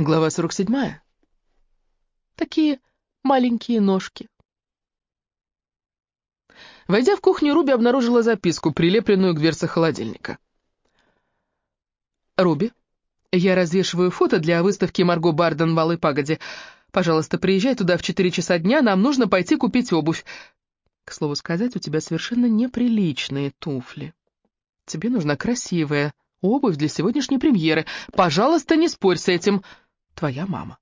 Глава 47. Такие маленькие ножки. Войдя в кухню, Руби обнаружила записку, прилепленную к дверце холодильника. «Руби, я развешиваю фото для выставки Марго Барден в Алой Пагоде. Пожалуйста, приезжай туда в 4 часа дня, нам нужно пойти купить обувь. К слову сказать, у тебя совершенно неприличные туфли. Тебе нужна красивая обувь для сегодняшней премьеры. Пожалуйста, не спорь с этим. Твоя мама».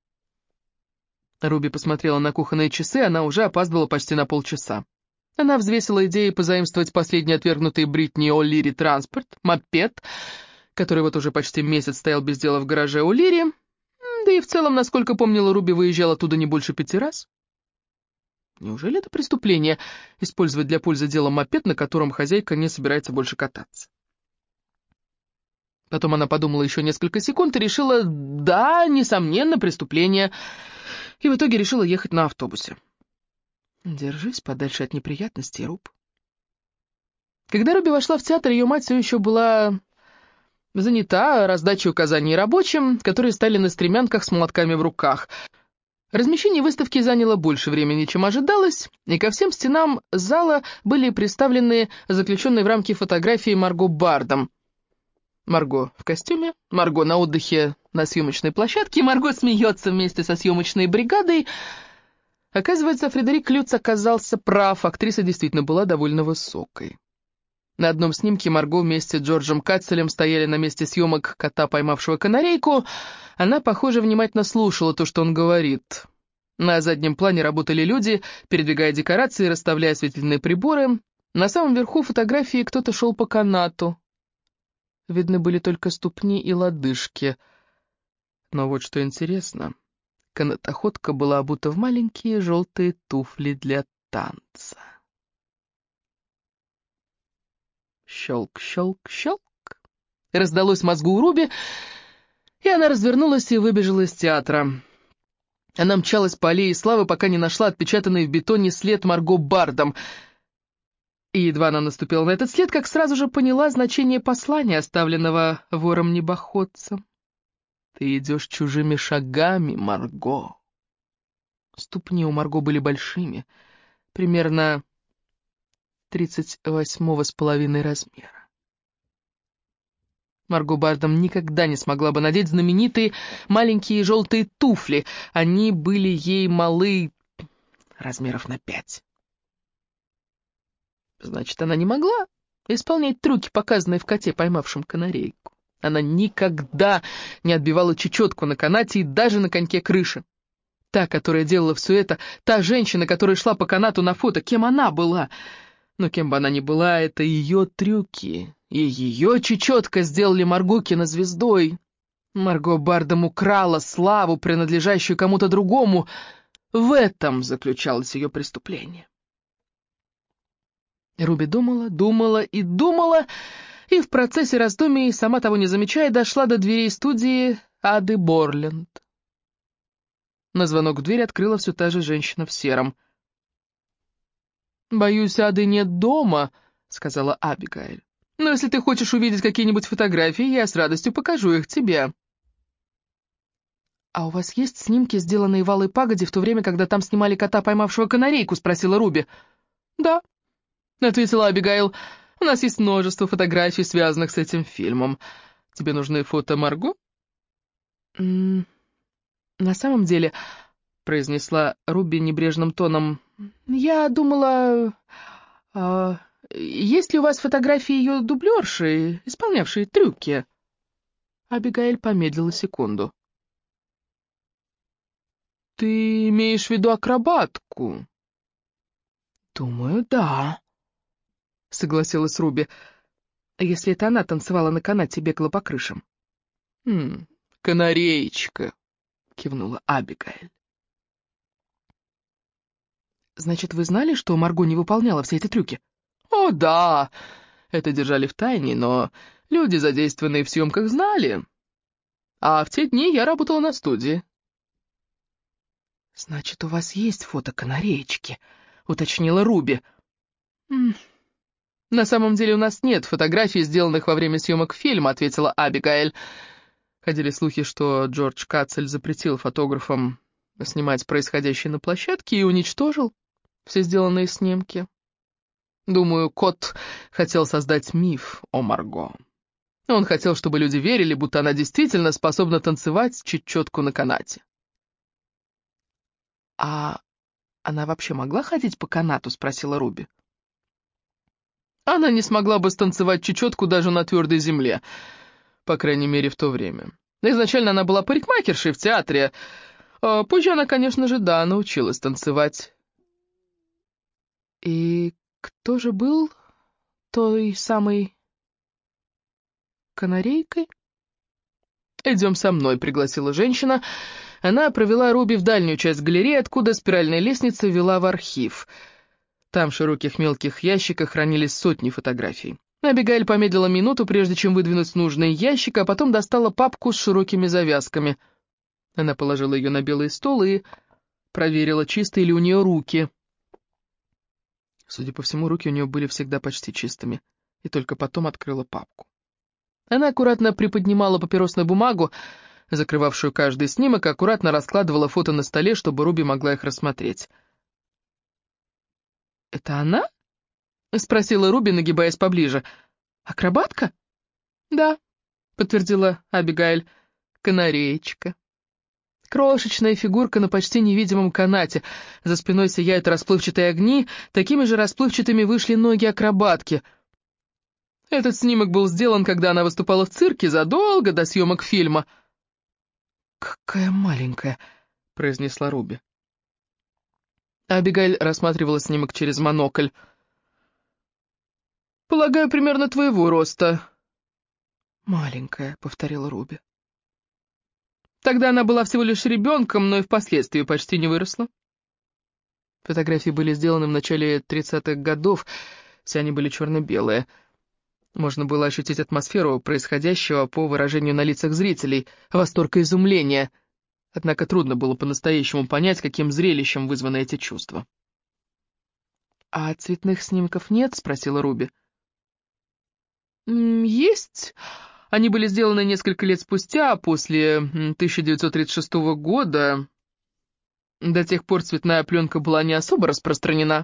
Руби посмотрела на кухонные часы, она уже опаздывала почти на полчаса. Она взвесила идею позаимствовать последний отвергнутый Бритни О'Лири транспорт, мопед, который вот уже почти месяц стоял без дела в гараже О'Лири, да и в целом, насколько помнила, Руби выезжала оттуда не больше 5 раз. Неужели это преступление — использовать для пользы дела мопед, на котором хозяйка не собирается больше кататься? Потом она подумала еще несколько секунд и решила, да, несомненно, преступление, и в итоге решила ехать на автобусе. Держись подальше от неприятностей, Руб. Когда Руби вошла в театр, ее мать все еще была занята раздачей указаний рабочим, которые стали на стремянках с молотками в руках. Размещение выставки заняло больше времени, чем ожидалось, и ко всем стенам зала были приставлены заключенные в рамки фотографии Марго Барден. Марго в костюме, Марго на отдыхе на съемочной площадке, Марго смеется вместе со съемочной бригадой. Оказывается, Фредерик Люц оказался прав, актриса действительно была довольно высокой. На одном снимке Марго вместе с Джорджем Катцелем стояли на месте съемок кота, поймавшего канарейку. Она, похоже, внимательно слушала то, что он говорит. На заднем плане работали люди, передвигая декорации, расставляя осветительные приборы. На самом верху фотографии кто-то шел по канату. Видны были только ступни и лодыжки. Но вот что интересно, канатоходка была обута в маленькие желтые туфли для танца. Щелк, щелк, щелк. Раздалось в мозгу у Руби, и она развернулась и выбежала из театра. Она мчалась по аллее славы, пока не нашла отпечатанный в бетоне след Марго Барден. И едва она наступила на этот след, как сразу же поняла значение послания, оставленного вором-небоходцем. «Ты идешь чужими шагами, Марго». Ступни у Марго были большими, примерно 38,5 размера. Марго Барден никогда не смогла бы надеть знаменитые маленькие желтые туфли. Они были ей малы размеров на 5. Значит, она не могла исполнять трюки, показанные в коте, поймавшем канарейку. Она никогда не отбивала чечетку на канате и даже на коньке крыши. Та, которая делала все это, та женщина, которая шла по канату на фото, кем она была? Но кем бы она ни была, это ее трюки и ее чечетка сделали Марго кинозвездой. Марго Барден украла славу, принадлежащую кому-то другому. В этом заключалось ее преступление. Руби думала, думала и думала, и в процессе раздумий, сама того не замечая, дошла до дверей студии Ады Борленд. На звонок в дверь открыла все та же женщина в сером. «Боюсь, Ады нет дома», — сказала Абигейль. «Но если ты хочешь увидеть какие-нибудь фотографии, я с радостью покажу их тебе». «А у вас есть снимки, сделанные в Алой Пагоде в то время, когда там снимали кота, поймавшего канарейку?» — спросила Руби. «Да», — ответила Абигейл. «У нас есть множество фотографий, связанных с этим фильмом. Тебе нужны фото Марго?» «На самом деле», — произнесла Руби небрежным тоном, — «я думала, есть ли у вас фотографии ее дублерши, исполнявшей трюки?» Абигейль помедлила секунду. «Ты имеешь в виду акробатку?» «Думаю, да», — согласилась Руби, «если это она танцевала на канате и бегала по крышам». «Канареечка», — кивнула Абигейль. «Значит, вы знали, что Марго не выполняла все эти трюки?» «О, да! Это держали в тайне, но люди, задействованные в съемках, знали. А в те дни я работала на студии». «Значит, у вас есть фото канареечки», — уточнила Руби. «На самом деле у нас нет фотографий, сделанных во время съемок фильма», — ответила Абигейль. Ходили слухи, что Джордж Катцель запретил фотографам снимать происходящее на площадке и уничтожил все сделанные снимки. Думаю, кот хотел создать миф о Марго. Он хотел, чтобы люди верили, будто она действительно способна танцевать чечетку на канате. «А она вообще могла ходить по канату?» — спросила Руби. Она не смогла бы станцевать чечетку даже на твердой земле, по крайней мере, в то время. Изначально она была парикмахершей в театре, а позже она, конечно же, да, научилась танцевать. И кто же был той самой канарейкой? «Идем со мной», — пригласила женщина. Она провела Руби в дальнюю часть галереи, откуда спиральная лестница вела в архив. Там в широких мелких ящиках хранились сотни фотографий. Абигайль помедлила минуту, прежде чем выдвинуть нужный ящик, а потом достала папку с широкими завязками. Она положила ее на белый стол и проверила, чистые ли у нее руки. Судя по всему, руки у нее были всегда почти чистыми, и только потом открыла папку. Она аккуратно приподнимала папиросную бумагу, закрывавшую каждый снимок, аккуратно раскладывала фото на столе, чтобы Руби могла их рассмотреть. «Это она?» — спросила Руби, нагибаясь поближе. «Акробатка?» «Да», — подтвердила Абигайль, — «канареечка». Крошечная фигурка на почти невидимом канате. За спиной сияют расплывчатые огни, такими же расплывчатыми вышли ноги акробатки. Этот снимок был сделан, когда она выступала в цирке задолго до съемок фильма. «Какая маленькая», — произнесла Руби. Абигайль рассматривала снимок через монокль. «Полагаю, примерно твоего роста». «Маленькая», — повторила Руби. Тогда она была всего лишь ребенком, но и впоследствии почти не выросла. Фотографии были сделаны в начале 30-х годов, все они были черно-белые. Можно было ощутить атмосферу происходящего по выражению на лицах зрителей, восторг и изумление. Однако трудно было по-настоящему понять, каким зрелищем вызваны эти чувства. «А цветных снимков нет?» — спросила Руби. «Есть. Они были сделаны несколько лет спустя, после 1936 года. До тех пор цветная пленка была не особо распространена».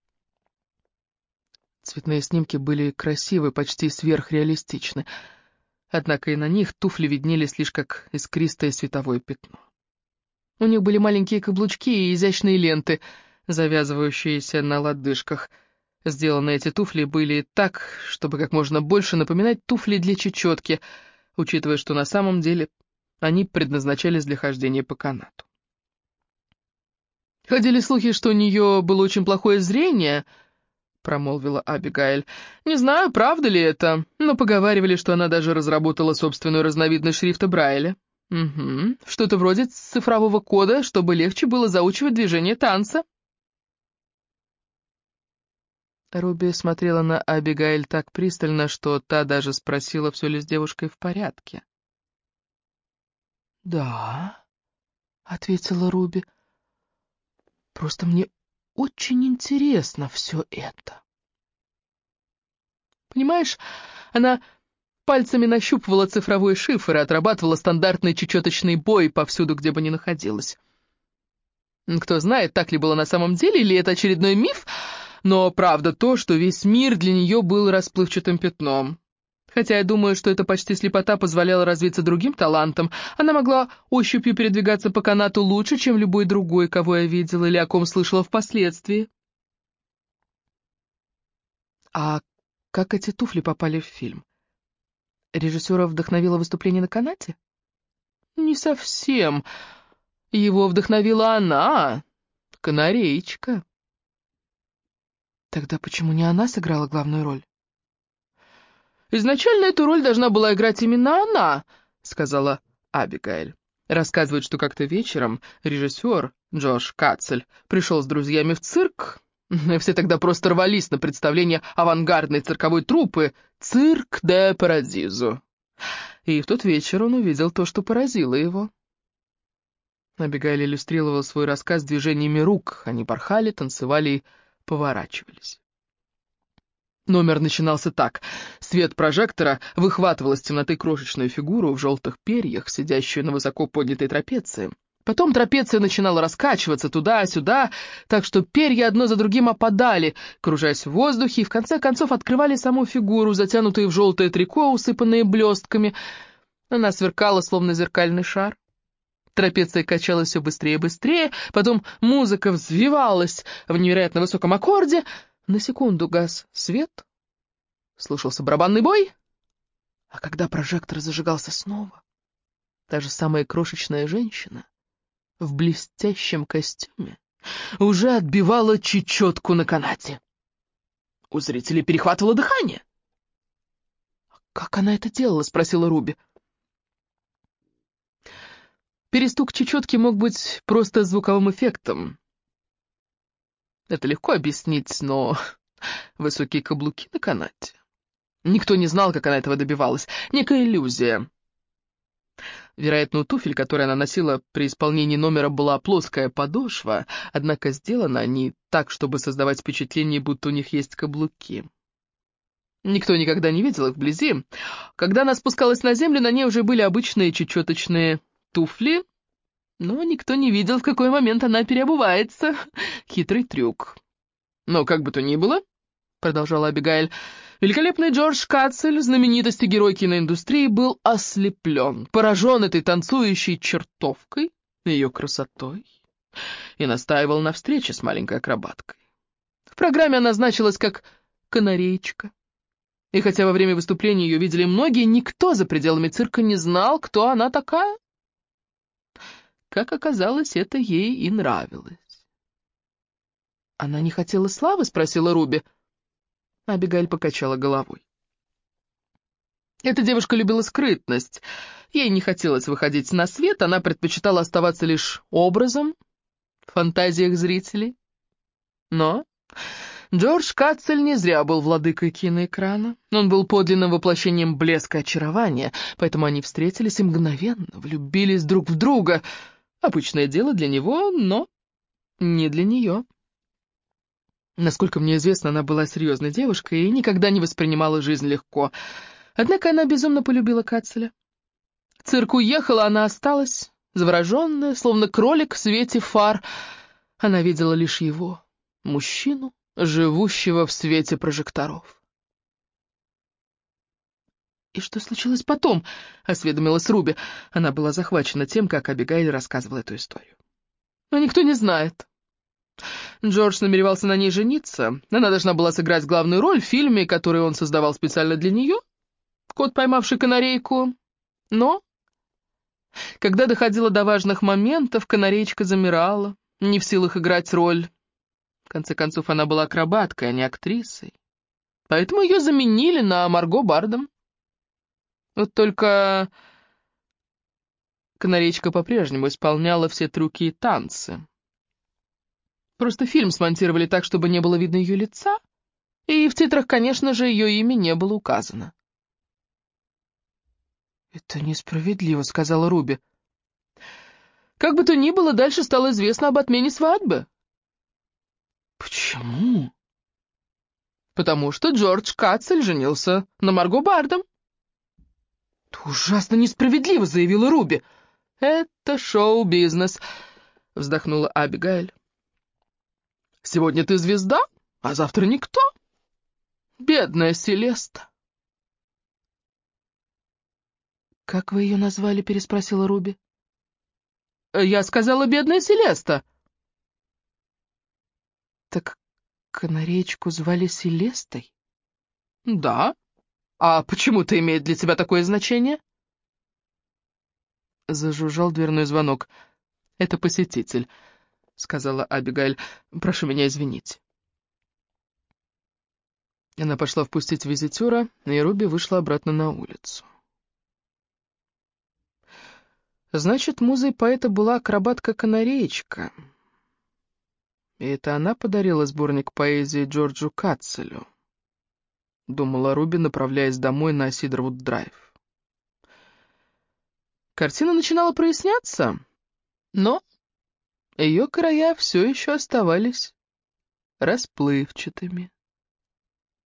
Цветные снимки были красивы, почти сверхреалистичны. Однако и на них туфли виднелись лишь как искристое световое пятно. У них были маленькие каблучки и изящные ленты, завязывающиеся на лодыжках. Сделаны эти туфли были так, чтобы как можно больше напоминать туфли для чечетки, учитывая, что на самом деле они предназначались для хождения по канату. «Ходили слухи, что у нее было очень плохое зрение», — промолвила Абигайль. «Не знаю, правда ли это, но поговаривали, что она даже разработала собственную разновидность шрифта Брайля. Угу. Что-то вроде цифрового кода, чтобы легче было заучивать движение танца». Руби смотрела на Абигайль так пристально, что та даже спросила, все ли с девушкой в порядке. «Да», — ответила Руби, — «просто мне очень интересно все это». Понимаешь, она пальцами нащупывала цифровой шифр и отрабатывала стандартный чечеточный бой повсюду, где бы ни находилась. Кто знает, так ли было на самом деле, или это очередной миф, но правда то, что весь мир для нее был расплывчатым пятном. Хотя я думаю, что эта почти слепота позволяла развиться другим талантам. Она могла ощупью передвигаться по канату лучше, чем любой другой, кого я видела или о ком слышала впоследствии. А как эти туфли попали в фильм? Режиссера вдохновило выступление на канате? Не совсем. Его вдохновила она, канареечка. Тогда почему не она сыграла главную роль? Изначально эту роль должна была играть именно она, сказала Абигайль. Рассказывает, что как-то вечером режиссер Джош Катцель пришел с друзьями в цирк, и все тогда просто рвались на представление авангардной цирковой труппы «Цирк де Парадизо». И в тот вечер он увидел то, что поразило его. Абигайль иллюстрировала свой рассказ движениями рук. Они порхали, танцевали и поворачивались. Номер начинался так. Свет прожектора выхватывал из темноты крошечную фигуру в желтых перьях, сидящую на высоко поднятой трапеции. Потом трапеция начинала раскачиваться туда-сюда, так что перья одно за другим опадали, кружась в воздухе, и в конце концов открывали саму фигуру, затянутую в желтое трико, усыпанное блестками. Она сверкала, словно зеркальный шар. Трапеция качалась все быстрее и быстрее, потом музыка взвивалась в невероятно высоком аккорде. На секунду гас свет, слышался барабанный бой, а когда прожектор зажигался снова, та же самая крошечная женщина в блестящем костюме уже отбивала чечетку на канате. У зрителей перехватывало дыхание. «Как она это делала?» — спросила Руби. Перестук чечетки мог быть просто звуковым эффектом. Это легко объяснить, но высокие каблуки на канате. Никто не знал, как она этого добивалась. Некая иллюзия. Вероятно, у туфель, которые она носила при исполнении номера, была плоская подошва, однако сделаны они так, чтобы создавать впечатление, будто у них есть каблуки. Никто никогда не видел их вблизи. Когда она спускалась на землю, на ней уже были обычные чечеточные туфли, но никто не видел, в какой момент она переобувается. Хитрый трюк. Но как бы то ни было, продолжала Абигайль, великолепный Джордж Катцель, знаменитость и герой киноиндустрии, был ослеплен, поражен этой танцующей чертовкой, ее красотой, и настаивал на встрече с маленькой акробаткой. В программе она значилась как канареечка. И хотя во время выступления ее видели многие, никто за пределами цирка не знал, кто она такая. Как оказалось, это ей и нравилось. «Она не хотела славы?» — спросила Руби. Абигайль покачала головой. Эта девушка любила скрытность. Ей не хотелось выходить на свет, она предпочитала оставаться лишь образом в фантазиях зрителей. Но Джордж Катцель не зря был владыкой киноэкрана. Он был подлинным воплощением блеска и очарования, поэтому они встретились и мгновенно влюбились друг в друга. Обычное дело для него, но не для нее. Насколько мне известно, она была серьезной девушкой и никогда не воспринимала жизнь легко. Однако она безумно полюбила Катцеля. Цирк уехал, а она осталась, завороженная, словно кролик в свете фар. Она видела лишь его, мужчину, живущего в свете прожекторов. «И что случилось потом?» — осведомилась Руби. Она была захвачена тем, как Абигайль рассказывала эту историю. «Но никто не знает. Джордж намеревался на ней жениться. Она должна была сыграть главную роль в фильме, который он создавал специально для нее, «Кот, поймавший канарейку». Но, когда доходило до важных моментов, канареечка замирала, не в силах играть роль. В конце концов, она была акробаткой, а не актрисой. Поэтому ее заменили на Марго Бардом. Вот только канареечка по-прежнему исполняла все трюки и танцы. Просто фильм смонтировали так, чтобы не было видно ее лица, и в титрах, конечно же, ее имя не было указано. «Это несправедливо», — сказала Руби. Как бы то ни было, дальше стало известно об отмене свадьбы. Почему? Потому что Джордж Катцель женился на Марго Бардом. «Это ужасно несправедливо», — заявила Руби. «Это шоу-бизнес», — вздохнула Абигайль. «Сегодня ты звезда, а завтра никто. Бедная Селеста». «Как вы ее назвали?» — переспросила Руби. «Я сказала, бедная Селеста». «Так канареечку звали Селестой?» «Да. А почему это имеет для тебя такое значение?» Зажужжал дверной звонок. «Это посетитель», — сказала Абигайль. «Прошу меня извинить». Она пошла впустить визитера, и Руби вышла обратно на улицу. Значит, музой поэта была акробатка-канареечка. И это она подарила сборник поэзии Джорджу Катцелю, думала Руби, направляясь домой на Сидервуд-драйв. Картина начинала проясняться, но ее края все еще оставались расплывчатыми.